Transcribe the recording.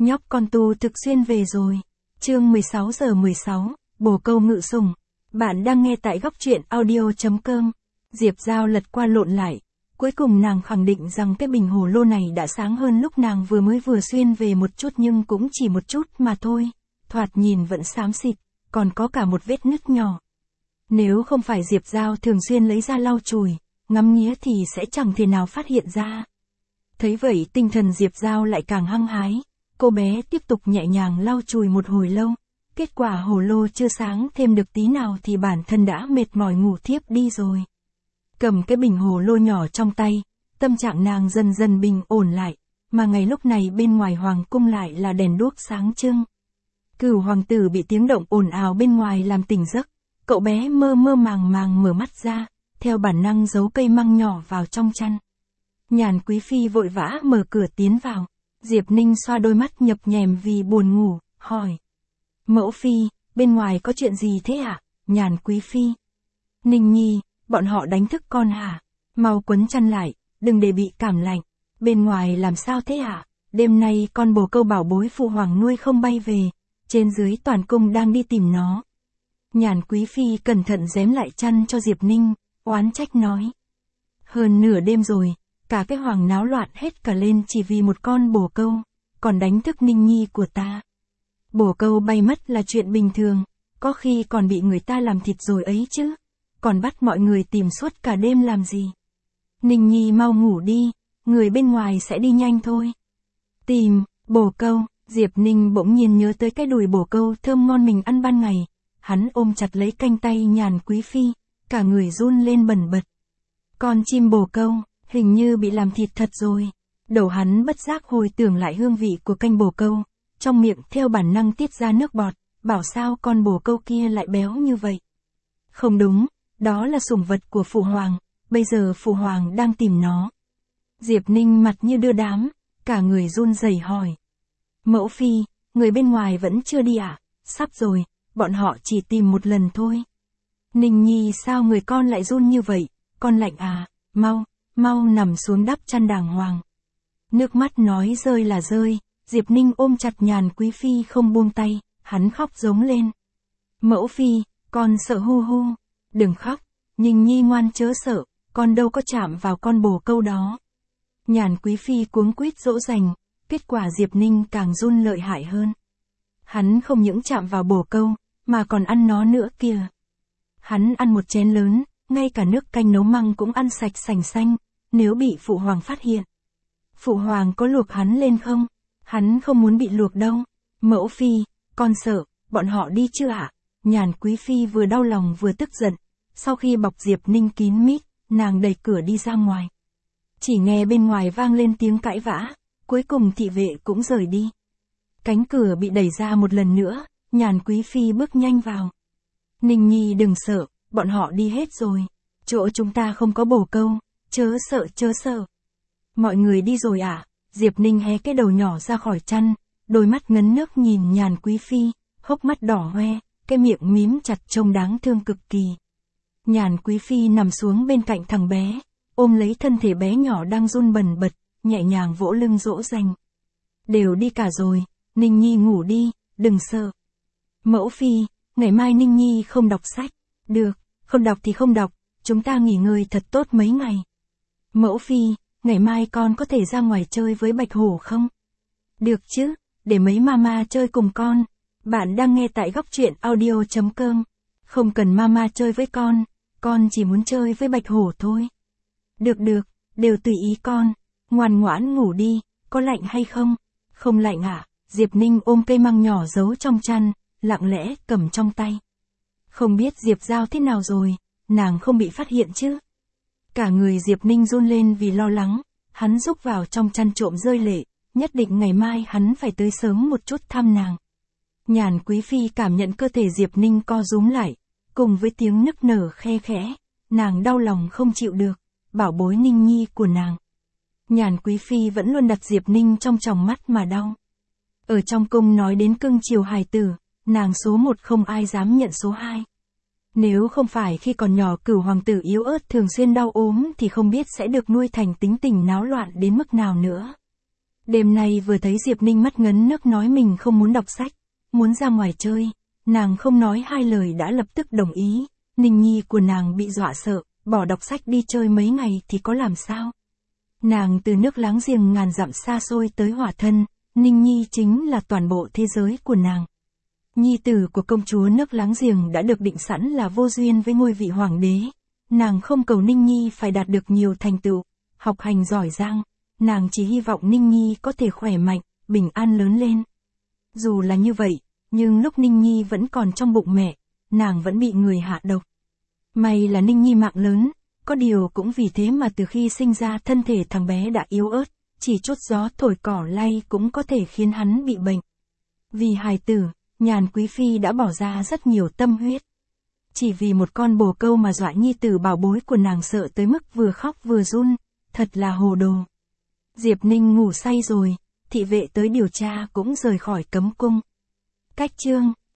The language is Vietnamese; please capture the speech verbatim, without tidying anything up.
Nhóc con tu thực xuyên về rồi. Chương mười sáu giờ mười sáu, bồ câu ngự sủng. Bạn đang nghe tại góc truyện audio chấm com. Diệp Giao lật qua lộn lại. Cuối cùng nàng khẳng định rằng cái bình hồ lô này đã sáng hơn lúc nàng vừa mới vừa xuyên về một chút, nhưng cũng chỉ một chút mà thôi. Thoạt nhìn vẫn xám xịt, còn có cả một vết nứt nhỏ. Nếu không phải Diệp Giao thường xuyên lấy ra lau chùi, ngắm nghía thì sẽ chẳng thể nào phát hiện ra. Thấy vậy tinh thần Diệp Giao lại càng hăng hái. Cô bé tiếp tục nhẹ nhàng lau chùi một hồi lâu. Kết quả hồ lô chưa sáng thêm được tí nào thì bản thân đã mệt mỏi ngủ thiếp đi rồi. Cầm cái bình hồ lô nhỏ trong tay, tâm trạng nàng dần dần bình ổn lại, mà ngay lúc này bên ngoài hoàng cung lại là đèn đuốc sáng trưng. Cửu hoàng tử bị tiếng động ồn ào bên ngoài làm tỉnh giấc, cậu bé mơ mơ màng màng mở mắt ra, theo bản năng giấu cây măng nhỏ vào trong chăn. Nhàn Quý Phi vội vã mở cửa tiến vào. Diệp Ninh xoa đôi mắt nhập nhèm vì buồn ngủ, hỏi. Mẫu Phi, bên ngoài có chuyện gì thế ạ? À? Nhàn Quý Phi. Ninh Nhi, bọn họ đánh thức con hả? Mau quấn chăn lại, đừng để bị cảm lạnh. Bên ngoài làm sao thế ạ? À? Đêm nay con bồ câu bảo bối phụ hoàng nuôi không bay về, trên dưới toàn cung đang đi tìm nó. Nhàn Quý Phi cẩn thận giếm lại chăn cho Diệp Ninh, oán trách nói. Hơn nửa đêm rồi. Cả cái hoàng náo loạn hết cả lên chỉ vì một con bồ câu, còn đánh thức Ninh Nhi của ta. Bồ câu bay mất là chuyện bình thường, có khi còn bị người ta làm thịt rồi ấy chứ, còn bắt mọi người tìm suốt cả đêm làm gì. Ninh Nhi mau ngủ đi, người bên ngoài sẽ đi nhanh thôi. Tìm, bồ câu, Diệp Ninh bỗng nhiên nhớ tới cái đùi bồ câu thơm ngon mình ăn ban ngày, hắn ôm chặt lấy cánh tay Nhàn Quý Phi, cả người run lên bần bật. Con chim bồ câu. Hình như bị làm thịt thật rồi. Đầu hắn bất giác hồi tưởng lại hương vị của canh bồ câu, trong miệng theo bản năng tiết ra nước bọt, bảo sao con bồ câu kia lại béo như vậy. Không đúng, đó là sủng vật của phụ hoàng, bây giờ phụ hoàng đang tìm nó. Diệp Ninh mặt như đưa đám, cả người run rẩy hỏi. Mẫu Phi, người bên ngoài vẫn chưa đi à? Sắp rồi, bọn họ chỉ tìm một lần thôi. Ninh Nhi sao người con lại run như vậy, con lạnh à, mau. Mau nằm xuống đắp chăn đàng hoàng. Nước mắt nói rơi là rơi, Diệp Ninh ôm chặt Nhàn Quý Phi không buông tay, hắn khóc giống lên. Mẫu Phi, con sợ hu hu. Đừng khóc, Ninh Nhi ngoan chớ sợ, con đâu có chạm vào con bồ câu đó. Nhàn Quý Phi cuống quýt dỗ dành, kết quả Diệp Ninh càng run lợi hại hơn. Hắn không những chạm vào bồ câu, mà còn ăn nó nữa kìa. Hắn ăn một chén lớn, ngay cả nước canh nấu măng cũng ăn sạch sành xanh, nếu bị phụ hoàng phát hiện. Phụ hoàng có luộc hắn lên không? Hắn không muốn bị luộc đâu. Mẫu Phi, con sợ, bọn họ đi chưa ạ? À? Nhàn Quý Phi vừa đau lòng vừa tức giận, sau khi bọc Diệp Ninh kín mít, nàng đẩy cửa đi ra ngoài. Chỉ nghe bên ngoài vang lên tiếng cãi vã, cuối cùng thị vệ cũng rời đi. Cánh cửa bị đẩy ra một lần nữa, Nhàn Quý Phi bước nhanh vào. Ninh Nhi đừng sợ. Bọn họ đi hết rồi. Chỗ chúng ta không có bồ câu, chớ sợ chớ sợ. Mọi người đi rồi à? Diệp Ninh hé cái đầu nhỏ ra khỏi chăn, đôi mắt ngấn nước nhìn Nhàn Quý Phi, hốc mắt đỏ hoe, cái miệng mím chặt trông đáng thương cực kỳ. Nhàn Quý Phi nằm xuống bên cạnh thằng bé, ôm lấy thân thể bé nhỏ đang run bần bật, nhẹ nhàng vỗ lưng dỗ dành. Đều đi cả rồi, Ninh Nhi ngủ đi, đừng sợ. Mẫu Phi, ngày mai Ninh Nhi không đọc sách. Được. Không đọc thì không đọc, chúng ta nghỉ ngơi thật tốt mấy ngày. Mẫu Phi, ngày mai con có thể ra ngoài chơi với Bạch Hổ không? Được chứ, để mấy mama chơi cùng con. Bạn đang nghe tại góc truyện audio chấm com. Không cần mama chơi với con, con chỉ muốn chơi với Bạch Hổ thôi. Được được, đều tùy ý con. Ngoan ngoãn ngủ đi, có lạnh hay không? Không lạnh ạ, à? Diệp Ninh ôm cây măng nhỏ giấu trong chăn, lặng lẽ cầm trong tay. Không biết Diệp Giao thế nào rồi, nàng không bị phát hiện chứ? Cả người Diệp Ninh run lên vì lo lắng, hắn rúc vào trong chăn trộm rơi lệ, nhất định ngày mai hắn phải tới sớm một chút thăm nàng. Nhàn Quý Phi cảm nhận cơ thể Diệp Ninh co rúm lại, cùng với tiếng nức nở khe khẽ, nàng đau lòng không chịu được, bảo bối Ninh Nhi của nàng. Nhàn Quý Phi vẫn luôn đặt Diệp Ninh trong tròng mắt mà đau. Ở trong cung nói đến cưng chiều hài tử, nàng số một không ai dám nhận số hai. Nếu không phải khi còn nhỏ Cửu hoàng tử yếu ớt thường xuyên đau ốm thì không biết sẽ được nuôi thành tính tình náo loạn đến mức nào nữa. Đêm nay vừa thấy Diệp Ninh mắt ngấn nước nói mình không muốn đọc sách, muốn ra ngoài chơi, nàng không nói hai lời đã lập tức đồng ý. Ninh Nhi của nàng bị dọa sợ, bỏ đọc sách đi chơi mấy ngày thì có làm sao? Nàng từ nước láng giềng ngàn dặm xa xôi tới Hỏa Thân, Ninh Nhi chính là toàn bộ thế giới của nàng. Nhi tử của công chúa nước láng giềng đã được định sẵn là vô duyên với ngôi vị hoàng đế. Nàng không cầu Ninh Nhi phải đạt được nhiều thành tựu, học hành giỏi giang, nàng chỉ hy vọng Ninh Nhi có thể khỏe mạnh, bình an lớn lên. Dù là như vậy, nhưng lúc Ninh Nhi vẫn còn trong bụng mẹ, nàng vẫn bị người hạ độc. May là Ninh Nhi mạng lớn, có điều cũng vì thế mà từ khi sinh ra thân thể thằng bé đã yếu ớt, chỉ chút gió thổi cỏ lay cũng có thể khiến hắn bị bệnh. Vì hài tử, Nhàn Quý Phi đã bỏ ra rất nhiều tâm huyết. Chỉ vì một con bồ câu mà dọa nhi tử bảo bối của nàng sợ tới mức vừa khóc vừa run, thật là hồ đồ. Diệp Ninh ngủ say rồi, thị vệ tới điều tra cũng rời khỏi cấm cung. Cách chương